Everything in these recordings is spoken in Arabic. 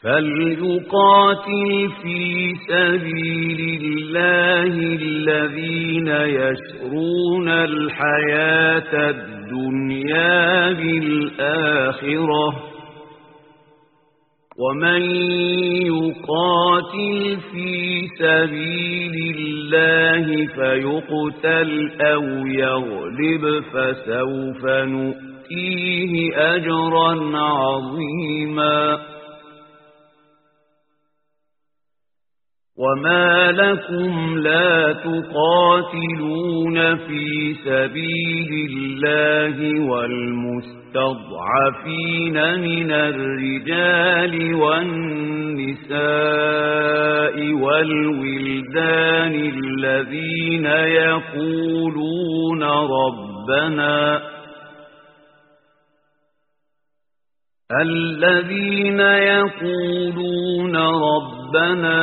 فليقاتل في سبيل الله الذين يشرون الحياة الدنيا بالآخرة ومن يقاتل في سبيل الله فيقتل أو يغلب فسوف نؤتيه أجرا عظيما وما لكم لا تقاتلون في سبيل الله والمستضعفين من الرجال والنساء والولدان الذين يقولون ربنا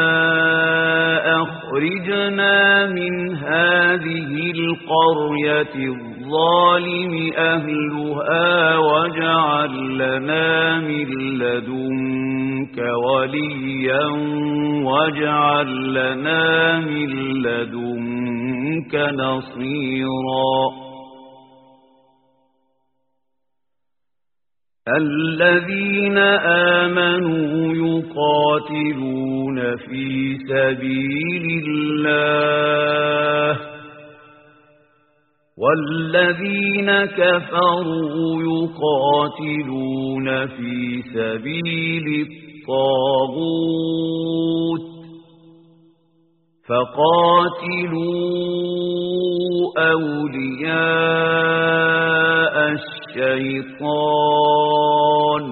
أخرجنا من هذه القرية الظالم أهلها واجعل لنا من لدنك وليا واجعل لنا من لدنك نصيرا الذين آمنوا يقاتلون في سبيل الله والذين كفروا يقاتلون في سبيل الطاغوت فقاتلوا أولياء الشيطان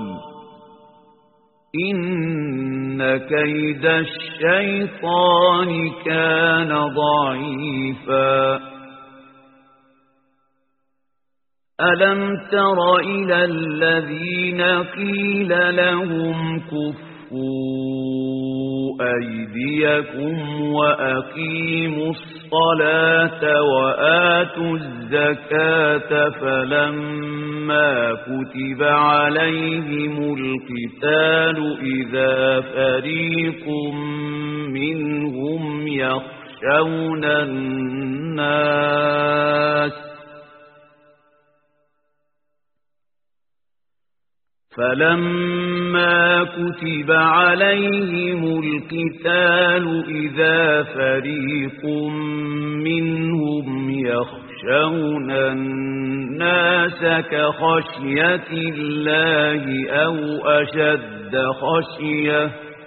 إن كيد الشيطان كان ضعيفا ألم تر إلى الذين قيل لهم كفوا أيديكم وأقيموا الصلاة وآتوا الزكاة فلما كتب عليهم القتال إذا فريق منهم يخشون الناس فلما كتب عليهم القتال إذا فريق منهم يخشون الناس كخشية الله أو أشد خشية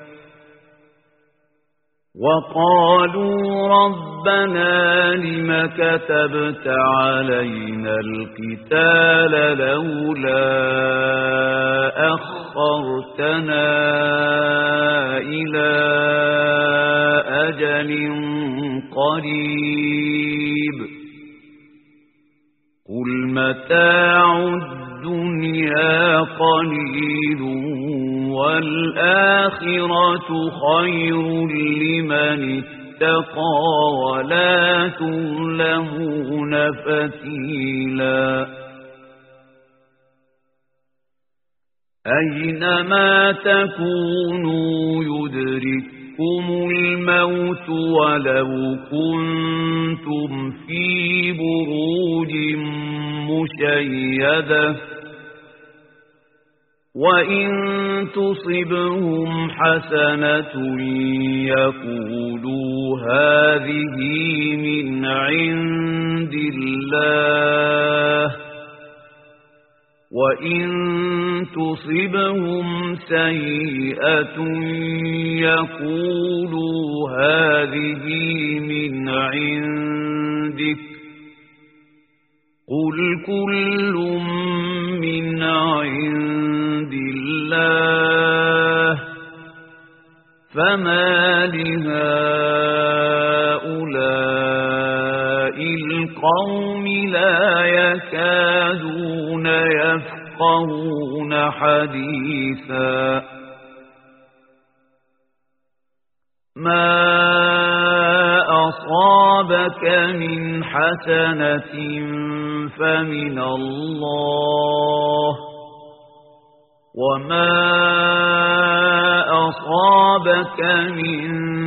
وقالوا ربنا لم كتبت علينا القتال لولا أخرتنا إلى أجل قريب قل متاع الدنيا قليل والآخرة خير لمن اتقى ولا تظلمون فتيلا أينما تكونوا يدرككم الموت ولو كنتم في بروج مشيدة وإن تصبهم حسنة يقولوا هذه من عند الله وإن تصبهم سيئة يقولوا هذه من عندك قل كل من عند الله فما لهؤلاء القوم لا يكادون يفقهون حديثا ما أصابك من حسنة فمن الله وما أصابك من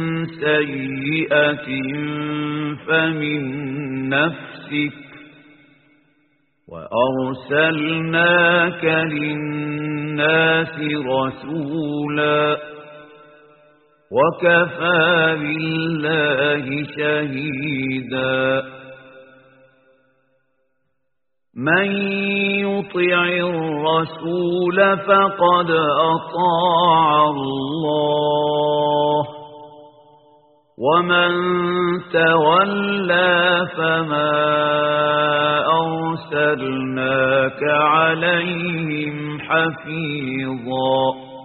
سيئة فمن نفسك وأرسلناك للناس رسولا وكفى بالله شهيدا من يطع الرسول فقد أطاع الله ومن تولى فما أرسلناك عليهم حفيظا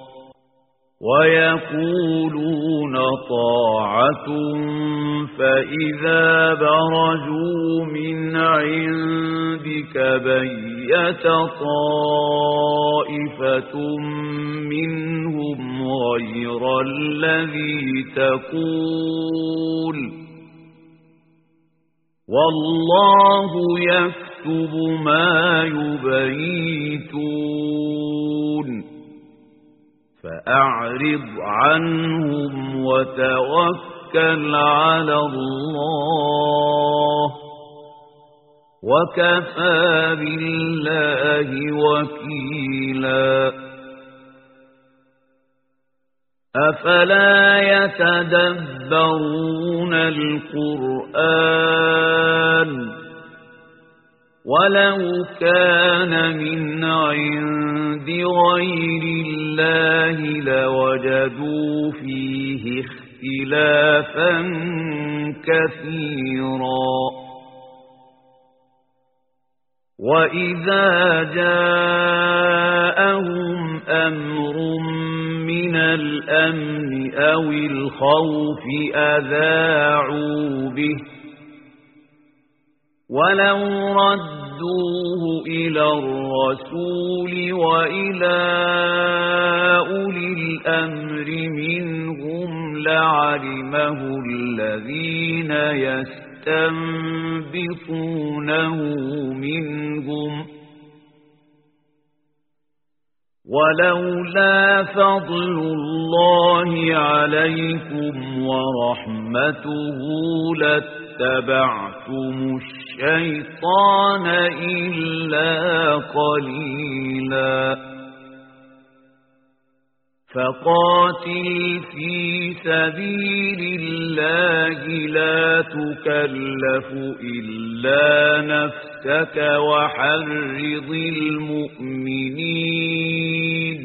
ويقولون طاعة فإذا برزوا من عندك بيت طائفة منهم غير الذي تقول والله يكتب ما يبيتون فأعرض عنهم وتوكل على الله وكفى بالله وكيلا أفلا يتدبرون القرآن ولو كان من عند غير الله لوجدوا فيه اختلافا كثيرا وإذا جاءهم أمر من الأمن أو الخوف أذاعوا به ولو ردوه إلى الرسول وإلى أولي الأمر منهم لعلمه الذين يستنبطونه منهم ولولا فضل الله عليكم ورحمته لاتبعتم الشيطان إلا قليلا فقاتل في سبيل الله لا تكلف إلا نفسك وحرض المؤمنين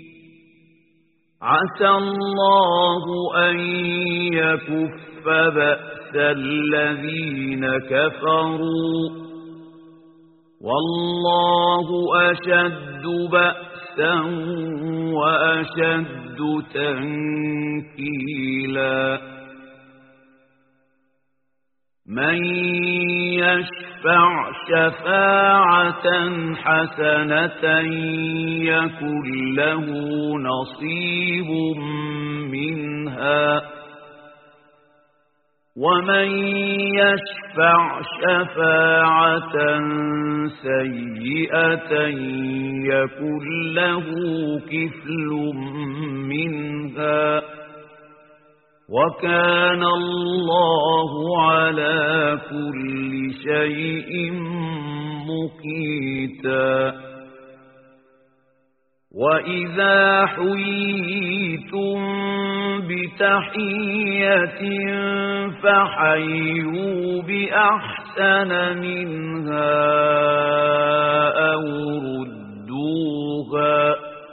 عسى الله أن يكف بأس الذين كفروا والله أشد بأسا وأشد تنكيلا من يشفع شفاعة حسنة يكن له نصيب منها ومن يشفع شفاعة سيئة يكن له كفل منها وكان الله على كل شيء مقيتا وإذا حييتم بتحية فحيوا بأحسن منها أو ردوها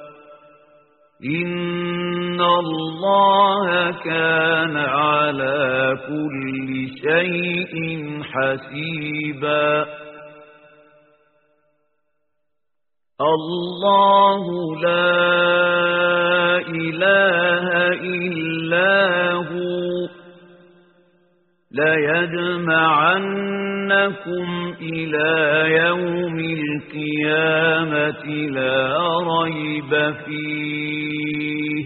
إن الله كان على كل شيء حسيبا الله لا إله إلا هو ليجمعنكم إلى يوم القيامة لا ريب فيه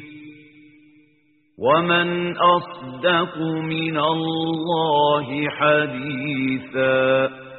ومن أصدق من الله حديثا